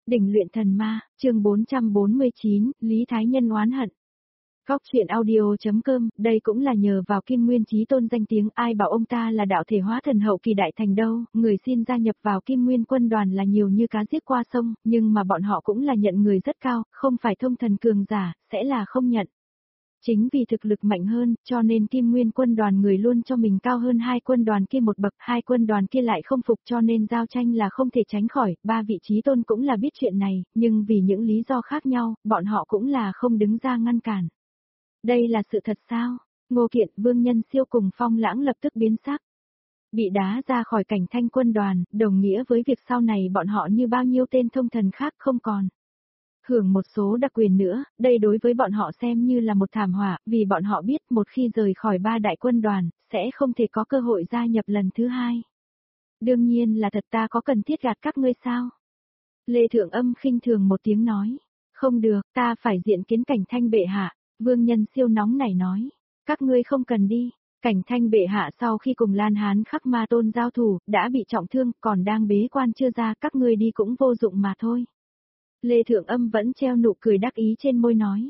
Đỉnh luyện thần ma, chương 449, Lý Thái Nhân oán hận. Góc truyện audio.com, đây cũng là nhờ vào Kim Nguyên Chí Tôn danh tiếng, ai bảo ông ta là đạo thể hóa thần hậu kỳ đại thành đâu, người xin gia nhập vào Kim Nguyên quân đoàn là nhiều như cá giết qua sông, nhưng mà bọn họ cũng là nhận người rất cao, không phải thông thần cường giả, sẽ là không nhận. Chính vì thực lực mạnh hơn, cho nên Kim Nguyên quân đoàn người luôn cho mình cao hơn hai quân đoàn kia một bậc, hai quân đoàn kia lại không phục, cho nên giao tranh là không thể tránh khỏi, ba vị Chí Tôn cũng là biết chuyện này, nhưng vì những lý do khác nhau, bọn họ cũng là không đứng ra ngăn cản. Đây là sự thật sao? Ngô Kiện, Vương Nhân Siêu cùng Phong Lãng lập tức biến sắc. Bị đá ra khỏi cảnh thanh quân đoàn, đồng nghĩa với việc sau này bọn họ như bao nhiêu tên thông thần khác không còn hưởng một số đặc quyền nữa, đây đối với bọn họ xem như là một thảm họa, vì bọn họ biết một khi rời khỏi ba đại quân đoàn, sẽ không thể có cơ hội gia nhập lần thứ hai. Đương nhiên là thật, ta có cần thiết gạt các ngươi sao? Lê Thượng Âm khinh thường một tiếng nói. Không được, ta phải diện kiến cảnh thanh bệ hạ. Vương Nhân Siêu nóng nảy nói. Các ngươi không cần đi. Cảnh thanh bệ hạ sau khi cùng Lan Hán Khắc Ma Tôn giao thủ, đã bị trọng thương, còn đang bế quan chưa ra, các ngươi đi cũng vô dụng mà thôi. Lê Thượng Âm vẫn treo nụ cười đắc ý trên môi nói.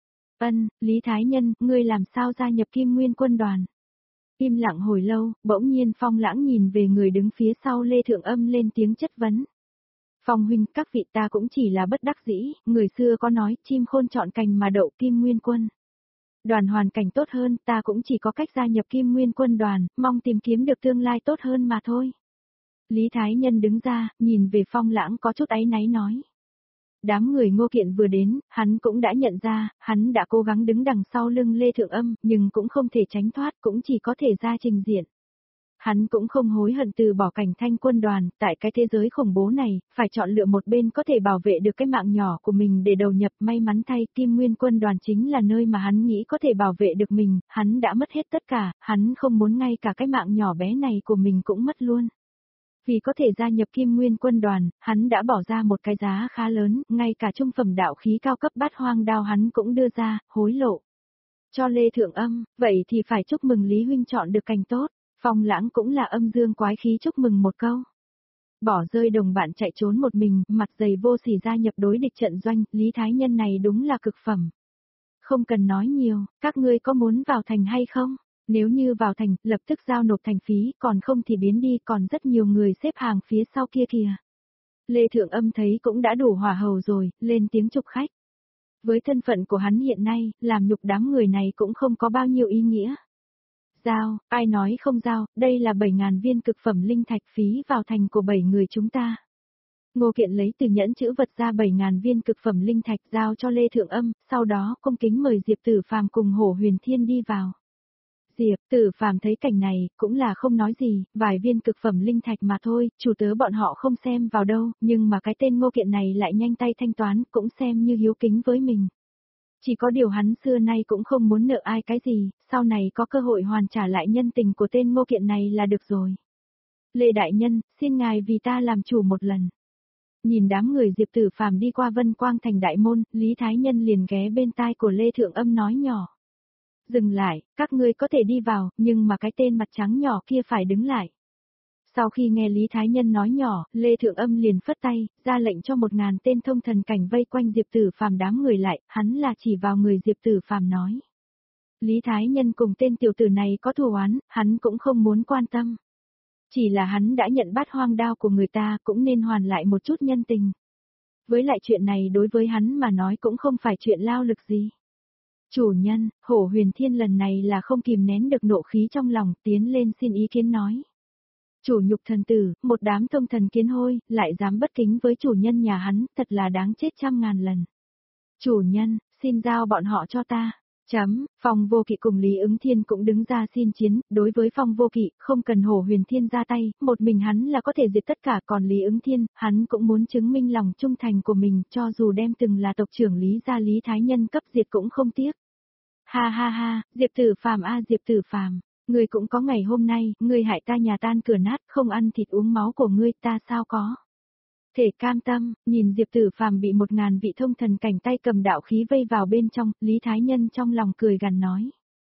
Lý Thái Nhân, ngươi làm sao gia nhập Kim Nguyên quân đoàn? Im lặng hồi lâu, bỗng nhiên Phong Lãng nhìn về người đứng phía sau Lê Thượng Âm lên tiếng chất vấn. Phong huynh, các vị, ta cũng chỉ là bất đắc dĩ, người xưa có nói, chim khôn chọn cành mà đậu Kim Nguyên quân. Đoàn hoàn cảnh tốt hơn, ta cũng chỉ có cách gia nhập Kim Nguyên quân đoàn, mong tìm kiếm được tương lai tốt hơn mà thôi. Lý Thái Nhân đứng ra, nhìn về Phong Lãng có chút áy náy nói. Đám người Ngô Kiện vừa đến, hắn cũng đã nhận ra, hắn đã cố gắng đứng đằng sau lưng Lê Thượng Âm, nhưng cũng không thể tránh thoát, cũng chỉ có thể ra trình diện. Hắn cũng không hối hận từ bỏ cảnh thanh quân đoàn, tại cái thế giới khủng bố này, phải chọn lựa một bên có thể bảo vệ được cái mạng nhỏ của mình để đầu nhập. May mắn thay, Kim Nguyên quân đoàn chính là nơi mà hắn nghĩ có thể bảo vệ được mình, hắn đã mất hết tất cả, hắn không muốn ngay cả cái mạng nhỏ bé này của mình cũng mất luôn. Vì có thể gia nhập Kim Nguyên quân đoàn, hắn đã bỏ ra một cái giá khá lớn, ngay cả trung phẩm đạo khí cao cấp Bát Hoang đao hắn cũng đưa ra, hối lộ. Cho Lê Thượng Âm, vậy thì phải chúc mừng Lý huynh chọn được cành tốt. Phong Lãng cũng là âm dương quái khí chúc mừng một câu. Bỏ rơi đồng bạn chạy trốn một mình, mặt dày vô sỉ gia nhập đối địch trận doanh, Lý Thái Nhân này đúng là cực phẩm. Không cần nói nhiều, các ngươi có muốn vào thành hay không? Nếu như vào thành, lập tức giao nộp thành phí, còn không thì biến đi, còn rất nhiều người xếp hàng phía sau kia kìa. Lê Thượng Âm thấy cũng đã đủ hỏa hầu rồi, lên tiếng chụp khách. Với thân phận của hắn hiện nay, làm nhục đám người này cũng không có bao nhiêu ý nghĩa. Giao, ai nói không giao, đây là 7.000 viên cực phẩm linh thạch phí vào thành của 7 người chúng ta. Ngô Kiện lấy từ nhẫn chữ vật ra 7.000 viên cực phẩm linh thạch giao cho Lê Thượng Âm, sau đó cung kính mời Diệp Tử Phàm cùng Hổ Huyền Thiên đi vào. Diệp Tử Phàm thấy cảnh này, cũng là không nói gì, vài viên cực phẩm linh thạch mà thôi, chủ tớ bọn họ không xem vào đâu, nhưng mà cái tên Ngô Kiện này lại nhanh tay thanh toán, cũng xem như hiếu kính với mình. Chỉ có điều hắn xưa nay cũng không muốn nợ ai cái gì, sau này có cơ hội hoàn trả lại nhân tình của tên Ngô Kiện này là được rồi. Lê Đại Nhân, xin ngài vì ta làm chủ một lần. Nhìn đám người Diệp Tử Phàm đi qua Vân Quang thành đại môn, Lý Thái Nhân liền ghé bên tai của Lê Thượng Âm nói nhỏ. Dừng lại, các ngươi có thể đi vào, nhưng mà cái tên mặt trắng nhỏ kia phải đứng lại. Sau khi nghe Lý Thái Nhân nói nhỏ, Lê Thượng Âm liền phất tay, ra lệnh cho 1.000 tên thông thần cảnh vây quanh Diệp Tử Phàm đám người lại, hắn là chỉ vào người Diệp Tử Phàm nói. Lý Thái Nhân cùng tên tiểu tử này có thù oán, hắn cũng không muốn quan tâm. Chỉ là hắn đã nhận Bát Hoang đao của người ta cũng nên hoàn lại một chút nhân tình. Với lại chuyện này đối với hắn mà nói cũng không phải chuyện lao lực gì. Chủ nhân, Hổ Huyền Thiên lần này là không kìm nén được nộ khí trong lòng, tiến lên xin ý kiến nói. Chủ nhục thần tử, một đám thông thần kiến hôi, lại dám bất kính với chủ nhân nhà hắn, thật là đáng chết 100.000 lần. Chủ nhân, xin giao bọn họ cho ta. Phong Vô Kỵ cùng Lý Ứng Thiên cũng đứng ra xin chiến, đối với Phong Vô Kỵ, không cần Hổ Huyền Thiên ra tay, một mình hắn là có thể diệt tất cả, còn Lý Ứng Thiên, hắn cũng muốn chứng minh lòng trung thành của mình, cho dù đem từng là tộc trưởng Lý gia Lý Thái Nhân cấp diệt cũng không tiếc. Ha ha ha, Diệp Tử Phàm a Diệp Tử Phàm, ngươi cũng có ngày hôm nay, ngươi hại ta nhà tan cửa nát, không ăn thịt uống máu của ngươi, ta sao có thể cam tâm. Nhìn Diệp Tử Phàm bị 1.000 vị thông thần cảnh tay cầm đạo khí vây vào bên trong, Lý Thái Nhân trong lòng cười gằn nói.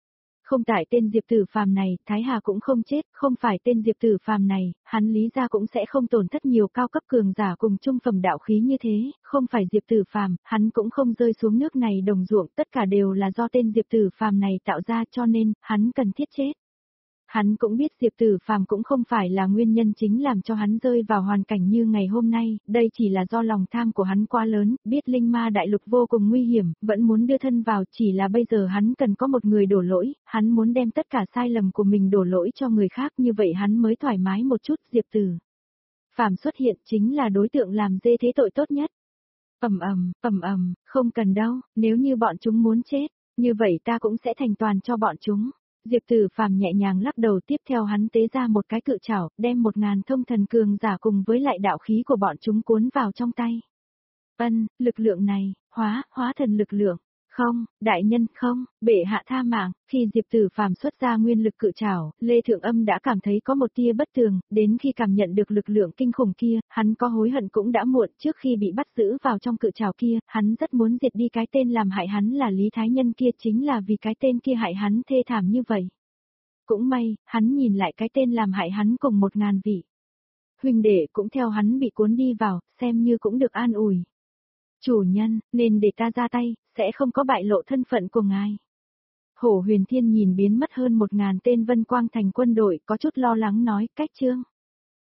Không tại tên Diệp Tử Phàm này, Thái Hà cũng không chết, không phải tên Diệp Tử Phàm này, hắn Lý gia cũng sẽ không tổn thất nhiều cao cấp cường giả cùng trung phẩm đạo khí như thế, không phải Diệp Tử Phàm, hắn cũng không rơi xuống nước này đồng ruộng, tất cả đều là do tên Diệp Tử Phàm này tạo ra cho nên, hắn cần thiết chết. Hắn cũng biết Diệp Tử Phàm cũng không phải là nguyên nhân chính làm cho hắn rơi vào hoàn cảnh như ngày hôm nay, đây chỉ là do lòng tham của hắn quá lớn, biết linh ma đại lục vô cùng nguy hiểm, vẫn muốn đưa thân vào, chỉ là bây giờ hắn cần có một người đổ lỗi, hắn muốn đem tất cả sai lầm của mình đổ lỗi cho người khác, như vậy hắn mới thoải mái một chút. Diệp Tử Phàm xuất hiện chính là đối tượng làm dê thế tội tốt nhất. Không cần đâu, nếu như bọn chúng muốn chết, như vậy ta cũng sẽ thành toàn cho bọn chúng. Diệp Tử Phàm nhẹ nhàng lắc đầu, tiếp theo hắn tế ra một cái cự trảo, đem 1000 thông thần cường giả cùng với lại đạo khí của bọn chúng cuốn vào trong tay. Lực lượng này, hóa thần lực lượng. Không, đại nhân không, bệ hạ tha mạng, khi Diệp Tử Phàm xuất ra nguyên lực cự trảo, Lê Thượng Âm đã cảm thấy có một tia bất thường, đến khi cảm nhận được lực lượng kinh khủng kia, hắn có hối hận cũng đã muộn, trước khi bị bắt giữ vào trong cự trảo kia, hắn rất muốn diệt đi cái tên làm hại hắn là Lý Thái Nhân kia, chính là vì cái tên kia hại hắn thê thảm như vậy. Cũng may, hắn nhìn lại cái tên làm hại hắn cùng 1000 vị huynh đệ cũng theo hắn bị cuốn đi vào, xem như cũng được an ủi. Chủ nhân, nên để ta ra tay, sẽ không có bại lộ thân phận của ngài. Hổ Huyền Thiên nhìn biến mất hơn 1000 tên Vân Quang Thành quân đội, có chút lo lắng nói, cách chương.